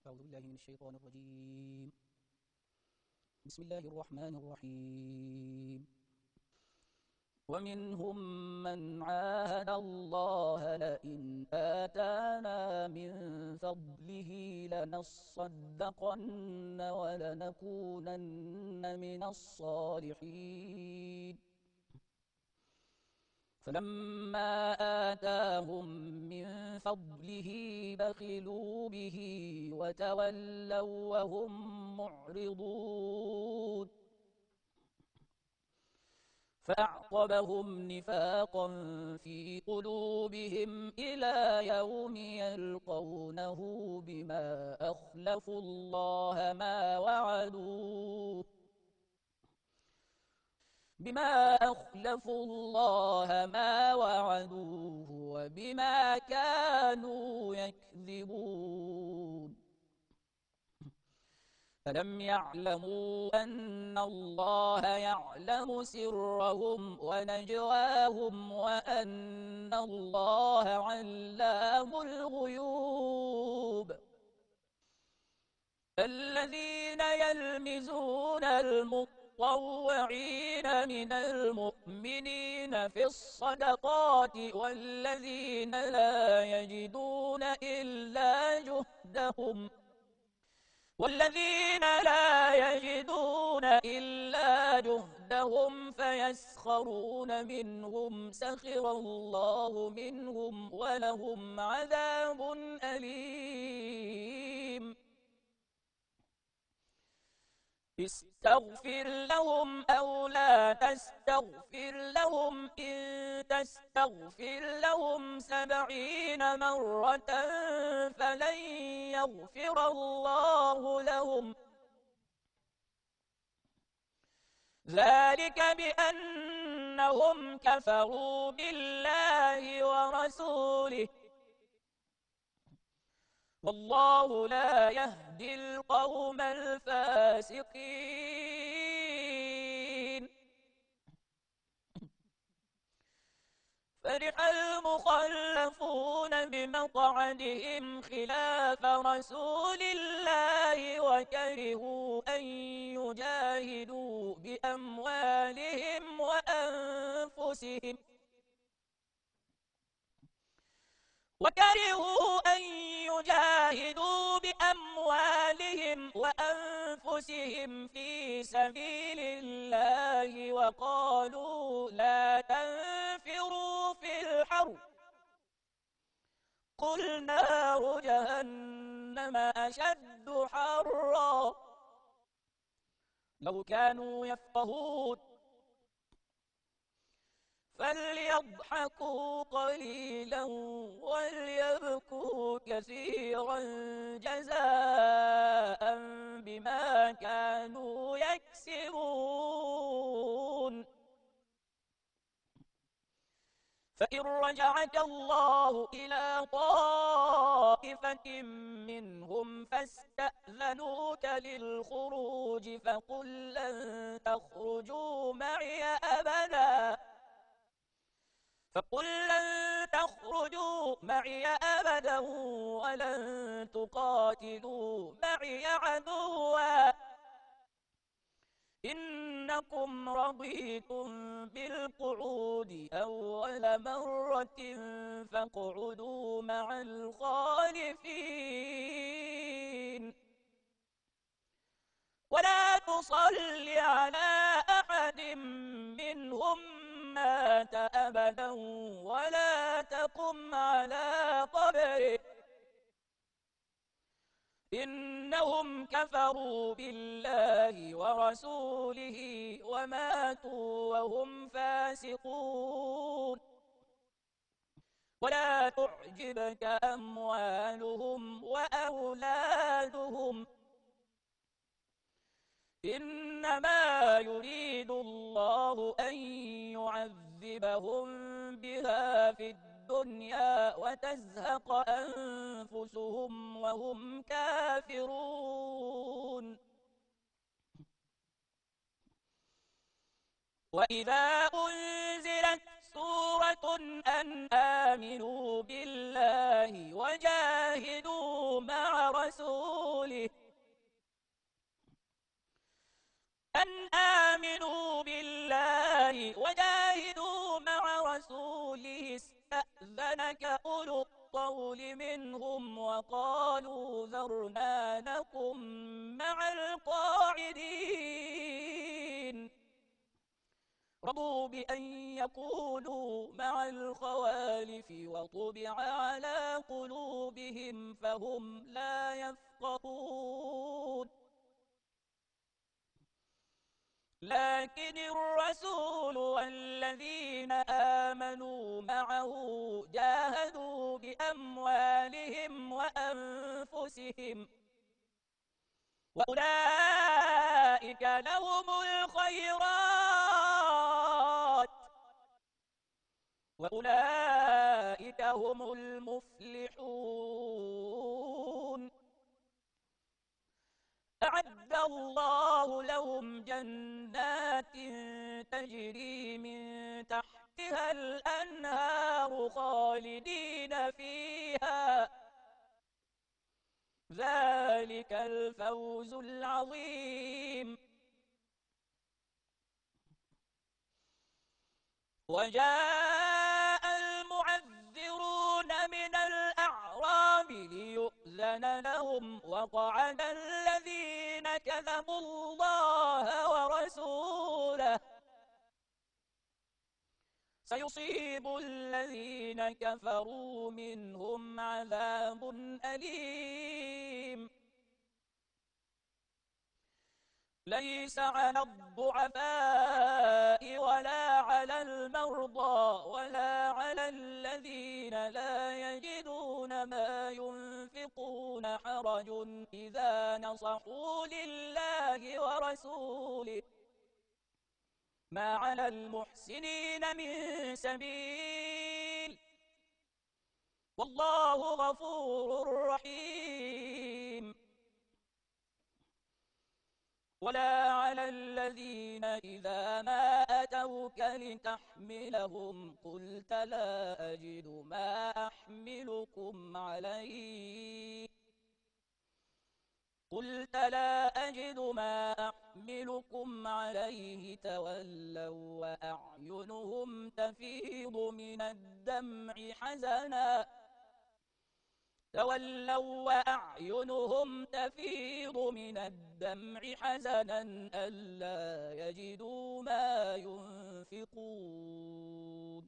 أعوذ بالله من الشيطان الرجيم. بسم الله الرحمن الرحيم. ومنهم من عاهد الله لئن آتانا من فضله لنصدقن ولنكونن من الصالحين فلما آتاهم من فضله بخلوا به وتولوا وهم معرضون فأعقبهم نفاقا في قلوبهم إلى يوم يلقونه بما أخلفوا الله ما وعدوه وبما كانوا يكذبون ألم يعلموا أن الله يعلم سرهم ونجواهم وأن الله علام الغيوب الذين يلمزون المطوعين من المؤمنين في الصدقات والذين لا يجدون إلا جهدهم فيسخرون منهم سخر الله منهم ولهم عذاب أليم استغفر لهم أو لا تستغفر لهم إن تستغفر لهم 70 مرة فلن يغفر الله لهم ذلك بأنهم كفروا بالله ورسوله والله لا يهدي القوم الفاسقين فرح المخلفون بمقعدهم خلاف رسول الله وكرهوا أن يجاهدوا بأموالهم وأنفسهم في سبيل الله وقالوا لا تنفروا في الحر قل نار جهنم أشد حرا لو كانوا يفقهون فليضحكوا قليلا وليبكوا كثيرا جزاء بما كانوا يكسبون فإن رجعك الله إلى طائفة منهم فاستأذنوك للخروج فقل لن تخرجوا معي أبدا ولن تقاتلوا معي عدوا إنكم رضيتم بالقعود أول مرة فاقعدوا مع الخالفين ولا تصل على أحد منهم مات أبدا ولا تقم على قبره إنهم كفروا بالله ورسوله وماتوا وهم فاسقون ولا تعجبك أموالهم وأولادهم إنما يريد الله أن يعذبهم بها في الدنيا وتزهق أنفسهم وهم كافرون وإذا أنزلت سورة أن آمنوا بالله وجاهدوا مع ورسوله أن آمنوا بالله وجاهدوا مع رسوله استأذنك أولو الطول منهم وقالوا ذرنا نكن مع القاعدين رضوا بأن يكونوا مع الخوالف وطبع على قلوبهم فهم لا يفقهون لكن الرسول والذين آمنوا معه جاهدوا بأموالهم وأنفسهم وأولئك لهم الخيرات وأولئك هم المفلحون أعد الله لهم جنات تجري من تحتها الأنهار خالدين فيها ذلك الفوز العظيم وجاء المعذرون من الأعراب ليؤذن لهم وقعد الذين كذبوا الله ورسوله سيصيب الذين كفروا منهم عذاب أليم ليس على الضعفاء ولا على المرضى ولا على الذين لا يجدون ما ينفقون حرج إذا نصحوا لله ورسوله ما على المحسنين من سبيل والله غفور رحيم ولا على الذين إذا ما أتوك لتحملهم قلت لا أجد ما أحملكم عليه تولوا وأعينهم تفيض من الدمع حزنا ألا يجدوا ما ينفقون